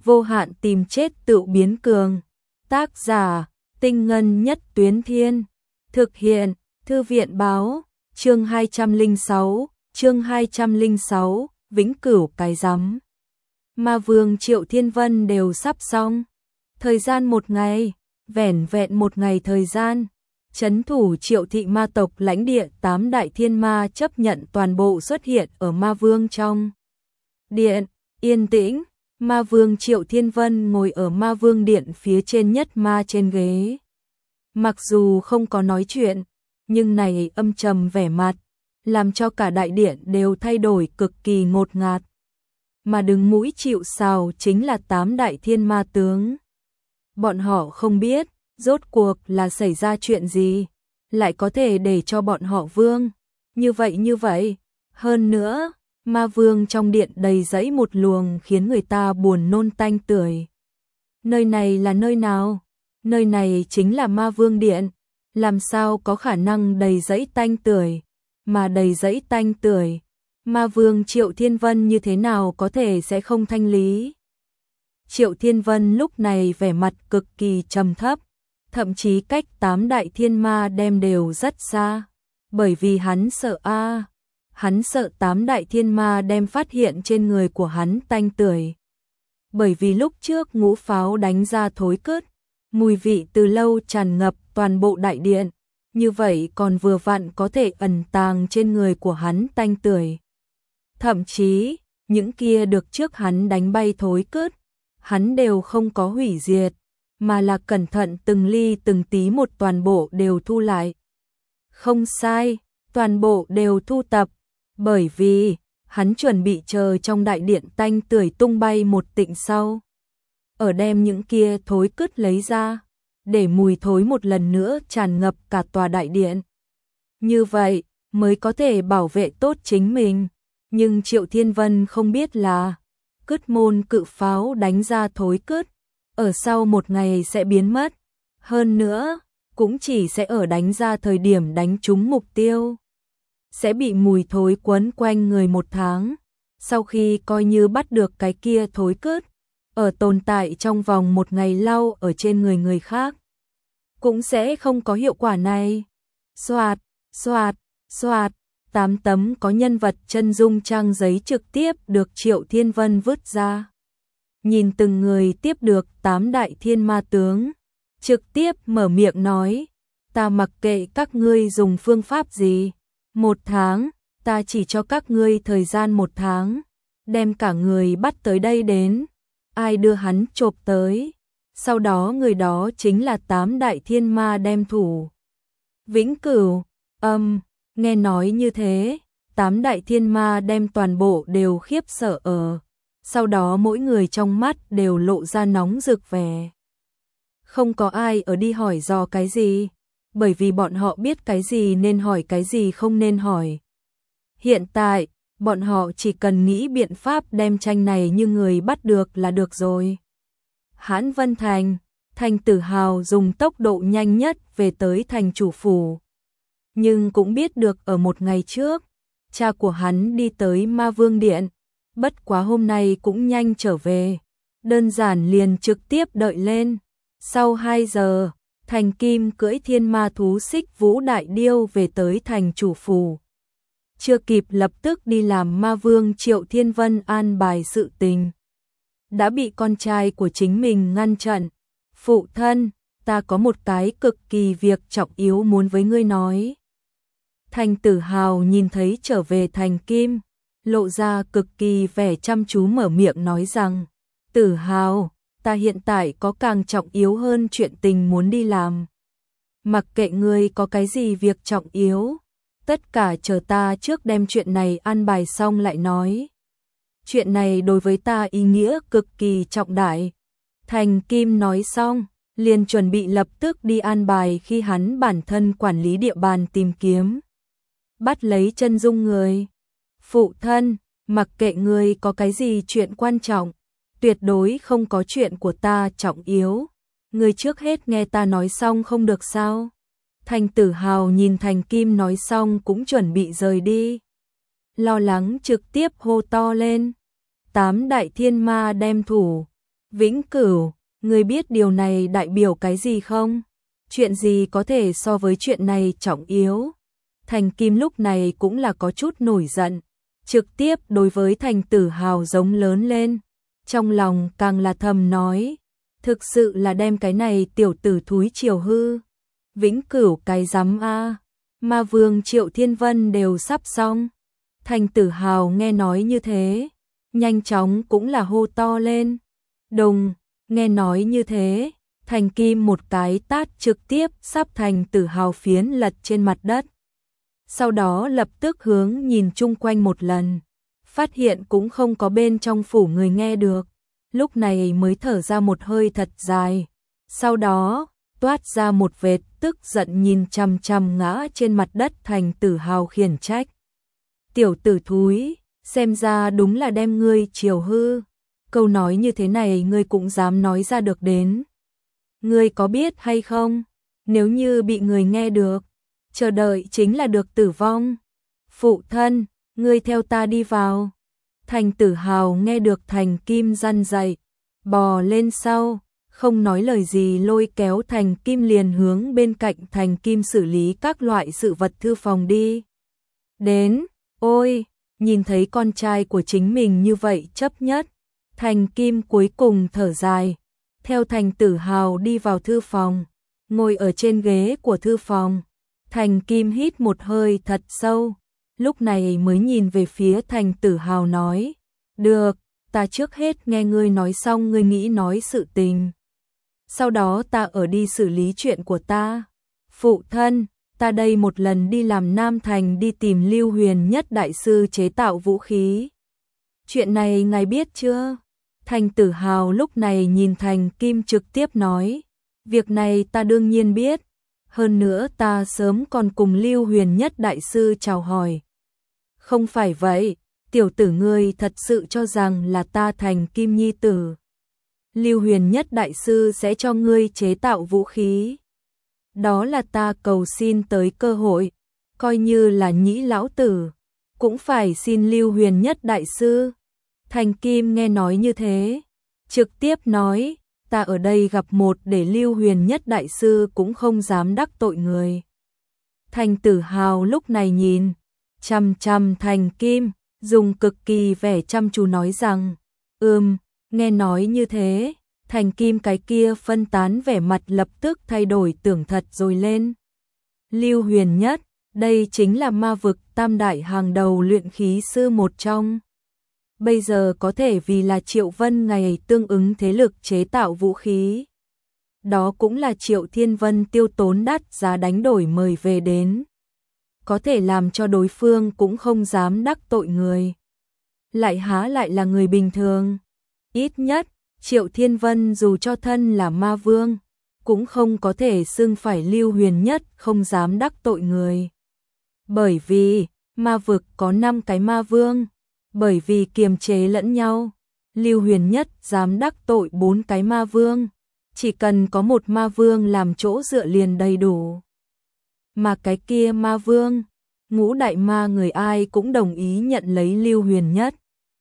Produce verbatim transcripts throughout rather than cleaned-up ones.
vô hạn tìm chết tự biến cường. Tác giả, Tinh Ngân Nhất Tuyến Thiên. Thực hiện, Thư viện báo, chương hai trăm lẻ sáu, chương hai trăm lẻ sáu, vĩnh cửu cái rắm. Ma Vương Triệu Thiên Vân đều sắp xong. Thời gian một ngày, vẻn vẹn một ngày thời gian. Trấn thủ Triệu thị ma tộc lãnh địa tám đại thiên ma chấp nhận toàn bộ xuất hiện ở Ma Vương trong điện, yên tĩnh. Ma Vương Triệu Thiên Vân ngồi ở Ma Vương điện phía trên nhất ma trên ghế. Mặc dù không có nói chuyện, nhưng này âm trầm vẻ mặt, làm cho cả đại điện đều thay đổi cực kỳ ngột ngạt. Mà đứng mũi chịu sào chính là tám đại thiên ma tướng. Bọn họ không biết, rốt cuộc là xảy ra chuyện gì, lại có thể để cho bọn họ vương. Như vậy như vậy, hơn nữa, Ma Vương trong điện đầy dẫy một luồng khiến người ta buồn nôn tanh tưởi. Nơi này là nơi nào? Nơi này chính là Ma Vương điện, làm sao có khả năng đầy dẫy tanh tưởi, mà đầy dẫy tanh tưởi. Ma Vương Triệu Thiên Vân như thế nào có thể sẽ không thanh lý? Triệu Thiên Vân lúc này vẻ mặt cực kỳ trầm thấp, thậm chí cách tám đại thiên ma đem đều rất xa, bởi vì hắn sợ a, hắn sợ tám đại thiên ma đem phát hiện trên người của hắn tanh tưởi. Bởi vì lúc trước ngũ pháo đánh ra thối cứt, mùi vị từ lâu tràn ngập toàn bộ đại điện, như vậy còn vừa vặn có thể ẩn tàng trên người của hắn tanh tưởi. Thậm chí, những kia được trước hắn đánh bay thối cứt, hắn đều không có hủy diệt, mà là cẩn thận từng ly từng tí một toàn bộ đều thu lại. Không sai, toàn bộ đều thu tập, bởi vì hắn chuẩn bị chờ trong đại điện tanh tưởi tung bay một tịnh sau, ở đem những kia thối cứt lấy ra, để mùi thối một lần nữa tràn ngập cả tòa đại điện. Như vậy mới có thể bảo vệ tốt chính mình. Nhưng Triệu Thiên Vân không biết là cứt môn cự pháo đánh ra thối cứt, ở sau một ngày sẽ biến mất. Hơn nữa, cũng chỉ sẽ ở đánh ra thời điểm đánh trúng mục tiêu, sẽ bị mùi thối quấn quanh người một tháng. Sau khi coi như bắt được cái kia thối cứt, ở tồn tại trong vòng một ngày lau ở trên người người khác, cũng sẽ không có hiệu quả này. Xoạt, xoạt, xoạt. Tám tấm có nhân vật chân dung trang giấy trực tiếp được Triệu Thiên Vân vứt ra. Nhìn từng người tiếp được tám đại thiên ma tướng, trực tiếp mở miệng nói, ta mặc kệ các ngươi dùng phương pháp gì, một tháng, ta chỉ cho các ngươi thời gian một tháng, đem cả người bắt tới đây đến, ai đưa hắn chộp tới, sau đó người đó chính là tám đại thiên ma đem thủ. Vĩnh cửu, âm. Nghe nói như thế, tám đại thiên ma đem toàn bộ đều khiếp sợ ở, sau đó mỗi người trong mắt đều lộ ra nóng rực vẻ. Không có ai ở đi hỏi dò cái gì, bởi vì bọn họ biết cái gì nên hỏi cái gì không nên hỏi. Hiện tại, bọn họ chỉ cần nghĩ biện pháp đem tranh này như người bắt được là được rồi. Hãn Vân Thành, Thành Tử Hào dùng tốc độ nhanh nhất về tới thành chủ phủ. Nhưng cũng biết được ở một ngày trước, cha của hắn đi tới Ma Vương điện, bất quá hôm nay cũng nhanh trở về, đơn giản liền trực tiếp đợi lên. Sau hai giờ, Thành Kim cưỡi thiên ma thú Xích Vũ Đại Điêu về tới thành chủ phủ. Chưa kịp lập tức đi làm Ma Vương Triệu Thiên Vân an bài sự tình, đã bị con trai của chính mình ngăn chặn. Phụ thân, ta có một cái cực kỳ việc trọng yếu muốn với ngươi nói. Thành Tử Hào nhìn thấy trở về Thành Kim, lộ ra cực kỳ vẻ chăm chú mở miệng nói rằng, Tử Hào, ta hiện tại có càng trọng yếu hơn chuyện tình muốn đi làm. Mặc kệ ngươi có cái gì việc trọng yếu, tất cả chờ ta trước đem chuyện này an bài xong lại nói. Chuyện này đối với ta ý nghĩa cực kỳ trọng đại. Thành Kim nói xong, liền chuẩn bị lập tức đi an bài khi hắn bản thân quản lý địa bàn tìm kiếm, bắt lấy chân dung người. Phụ thân, mặc kệ ngươi có cái gì chuyện quan trọng, tuyệt đối không có chuyện của ta trọng yếu. Ngươi trước hết nghe ta nói xong không được sao? Thành Tử Hào nhìn Thành Kim nói xong cũng chuẩn bị rời đi, lo lắng trực tiếp hô to lên, tám đại thiên ma đem thủ. Vĩnh Cửu, ngươi biết điều này đại biểu cái gì không? Chuyện gì có thể so với chuyện này trọng yếu? Thành Kim lúc này cũng là có chút nổi giận, trực tiếp đối với Thành Tử Hào giống lớn lên, trong lòng càng là thầm nói, thực sự là đem cái này tiểu tử thúi chiều hư. Vĩnh Cửu cái rắm a, Ma Vương Triệu Thiên Vân đều sắp xong. Thành Tử Hào nghe nói như thế, nhanh chóng cũng là hô to lên. Đùng, nghe nói như thế, Thành Kim một cái tát trực tiếp sắp Thành Tử Hào phiến lật trên mặt đất. Sau đó lập tức hướng nhìn chung quanh một lần, phát hiện cũng không có bên trong phủ người nghe được, lúc này mới thở ra một hơi thật dài. Sau đó, toát ra một vệt tức giận nhìn chằm chằm ngã trên mặt đất Thành Tử Hào khiển trách. Tiểu tử thúi, xem ra đúng là đem ngươi chiều hư. Câu nói như thế này ngươi cũng dám nói ra được đến. Ngươi có biết hay không? Nếu như bị người nghe được, chờ đợi chính là được tử vong. Phụ thân, ngươi theo ta đi vào. Thành Tử Hào nghe được Thành Kim răn dạy, bò lên sau, không nói lời gì lôi kéo Thành Kim liền hướng bên cạnh Thành Kim xử lý các loại sự vật thư phòng đi. Đến, ôi, nhìn thấy con trai của chính mình như vậy chấp nhất, Thành Kim cuối cùng thở dài, theo Thành Tử Hào đi vào thư phòng, ngồi ở trên ghế của thư phòng. Thành Kim hít một hơi thật sâu, lúc này mới nhìn về phía Thành Tử Hào nói, được, ta trước hết nghe ngươi nói xong ngươi nghĩ nói sự tình. Sau đó ta ở đi xử lý chuyện của ta. Phụ thân, ta đây một lần đi làm Nam Thành đi tìm Lưu Huyền Nhất đại sư chế tạo vũ khí. Chuyện này ngài biết chưa? Thành Tử Hào lúc này nhìn Thành Kim trực tiếp nói, việc này ta đương nhiên biết, hơn nữa ta sớm còn cùng Lưu Huyền Nhất đại sư chào hỏi. Không phải vậy, tiểu tử ngươi thật sự cho rằng là ta Thành Kim nhi tử. Lưu Huyền Nhất đại sư sẽ cho ngươi chế tạo vũ khí. Đó là ta cầu xin tới cơ hội, coi như là nhĩ lão tử, cũng phải xin Lưu Huyền Nhất đại sư. Thành Kim nghe nói như thế, trực tiếp nói, ta ở đây gặp một để Lưu Huyền Nhất đại sư cũng không dám đắc tội người. Thành Tử Hào lúc này nhìn, chằm chằm Thành Kim, dùng cực kỳ vẻ chăm chú nói rằng, ừm, nghe nói như thế, Thành Kim cái kia phân tán vẻ mặt lập tức thay đổi tưởng thật rồi lên. Lưu Huyền Nhất, đây chính là ma vực tam đại hàng đầu luyện khí sư một trong. Bây giờ có thể vì là Triệu Vân ngày tương ứng thế lực chế tạo vũ khí. Đó cũng là Triệu Thiên Vân tiêu tốn đắt giá đánh đổi mời về đến. Có thể làm cho đối phương cũng không dám đắc tội người. Lại há lại là người bình thường. Ít nhất, Triệu Thiên Vân dù cho thân là ma vương, cũng không có thể xưng phải Lưu Huyền Nhất không dám đắc tội người. Bởi vì, ma vực có năm cái ma vương. Bởi vì kiềm chế lẫn nhau, Lưu Huyền Nhất dám đắc tội bốn cái ma vương, chỉ cần có một ma vương làm chỗ dựa liền đầy đủ. Mà cái kia ma vương, ngũ đại ma người ai cũng đồng ý nhận lấy Lưu Huyền Nhất.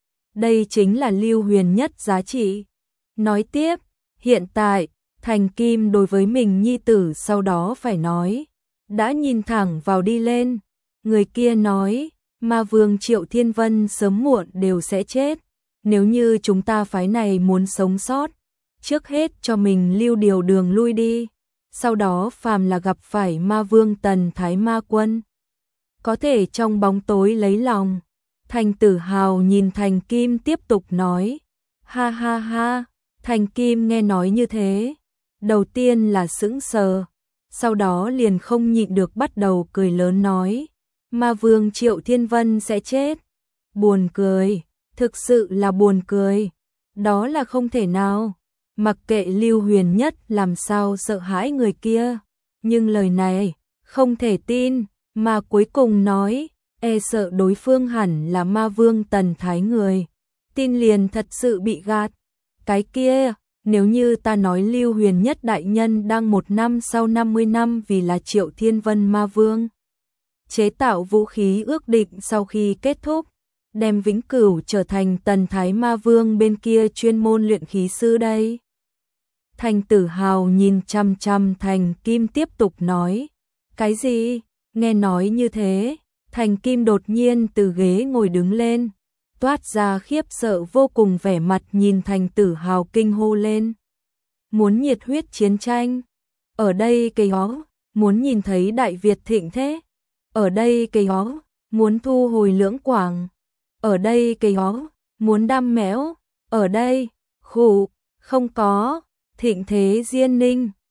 Đây chính là Lưu Huyền Nhất giá trị. Nói tiếp, hiện tại, Thành Kim đối với mình nhi tử sau đó phải nói, đã nhìn thẳng vào đi lên. Người kia nói, Ma Vương Triệu Thiên Vân sớm muộn đều sẽ chết. Nếu như chúng ta phái này muốn sống sót, trước hết cho mình lưu điều đường lui đi. Sau đó phàm là gặp phải Ma Vương Tần Thái Ma Quân, có thể trong bóng tối lấy lòng. Thành Tử Hào nhìn Thành Kim tiếp tục nói, ha ha ha. Thành Kim nghe nói như thế, đầu tiên là sững sờ, sau đó liền không nhịn được bắt đầu cười lớn nói, Ma Vương Triệu Thiên Vân sẽ chết. Buồn cười, thực sự là buồn cười. Đó là không thể nào. Mặc kệ Lưu Huyền Nhất làm sao sợ hãi người kia, nhưng lời này không thể tin, mà cuối cùng nói, e sợ đối phương hẳn là Ma Vương Tần Thái người. Tin liền thật sự bị gạt. Cái kia, nếu như ta nói Lưu Huyền Nhất đại nhân đang một năm sau năm mươi năm vì là Triệu Thiên Vân Ma Vương chế tạo vũ khí ước định sau khi kết thúc, đem vĩnh cửu trở thành Tần Thái Ma Vương bên kia chuyên môn luyện khí sư đây? Thành Tử Hào nhìn chăm chăm Thành Kim tiếp tục nói. Cái gì? Nghe nói như thế, Thành Kim đột nhiên từ ghế ngồi đứng lên, toát ra khiếp sợ vô cùng, vẻ mặt nhìn Thành Tử Hào kinh hô lên. Muốn nhiệt huyết chiến tranh? Ở đây cây ó, muốn nhìn thấy Đại Việt thịnh thế? Ở đây cây ó, muốn thu hồi Lưỡng Quảng? Ở đây cây ó, muốn đam mẽo? Ở đây, khụ, không có, thịnh thế Diên Ninh.